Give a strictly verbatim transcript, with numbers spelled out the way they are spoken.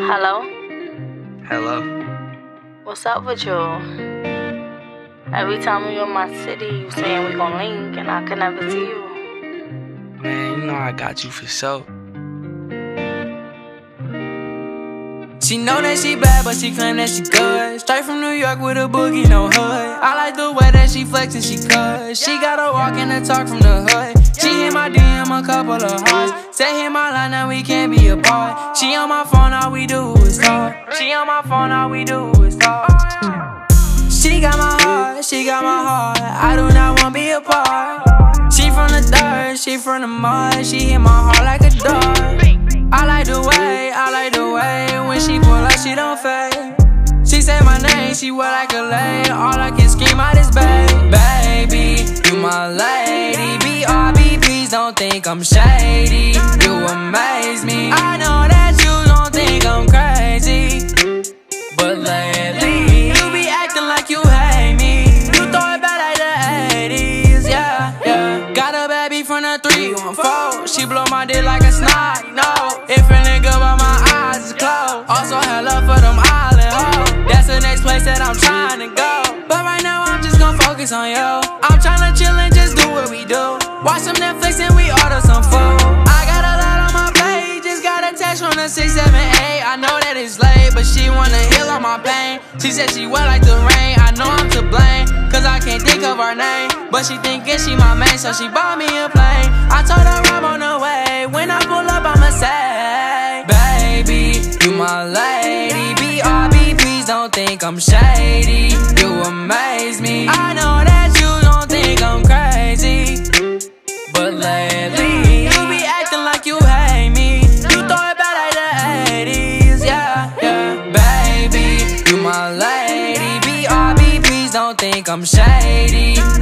Hello? Hello? What's up with you? Every time you in my city, you saying we gon' link, and I can never see you. Man, you know I got you for sure. She know that she bad, but she claim that she good. Straight from New York with a boogie, no hood. I like the way that she flex and she cut. She got a walk and a talk from the hood. She hit my D M a couple of hearts. Said hit my line, now we can't be apart. She on my phone, all we do is talk. She on my phone, all we do is talk. She got my heart, she got my heart. I do not wanna be apart. She from the dirt, she from the mud. She hit my heart like a dog. I like the way, I like the way when she pull up, she don't fade. She say my name, she wear like a lady. All I can scream out is babe. Baby, you my lady. B R B, please don't think I'm shady. You amaze me. I know that you don't think I'm crazy, but lately you be acting like you hate me. You throw it back like the eighties, yeah, yeah. Got a baby from the three one four. She blow my dick like a snot, no. It feeling good but my eyes is closed. Also had love for them island hoes. That's the next place that I'm trying to go. But right now I'm just gon' focus on you. I'm tryna chill and just do what we do. Watch some Netflix and we order some food. I got a lot on my plate. Just got a text from the six seven eight. I know that it's late, but she wanna heal all my pain. She said she wet like the rain. I know I'm to blame, cause I can't think of her name. But she thinking she my main, so she bought me a plane. I told her I'm on the way. When I pull up, I'ma say, baby, you my lady. B R B, please don't think I'm shady. You amaze me. I know that you don't think I'm crazy, but lately you be acting like you hate me. You throw it back like the eighties, yeah, yeah. Baby, you my lady. B R B, please don't think I'm shady.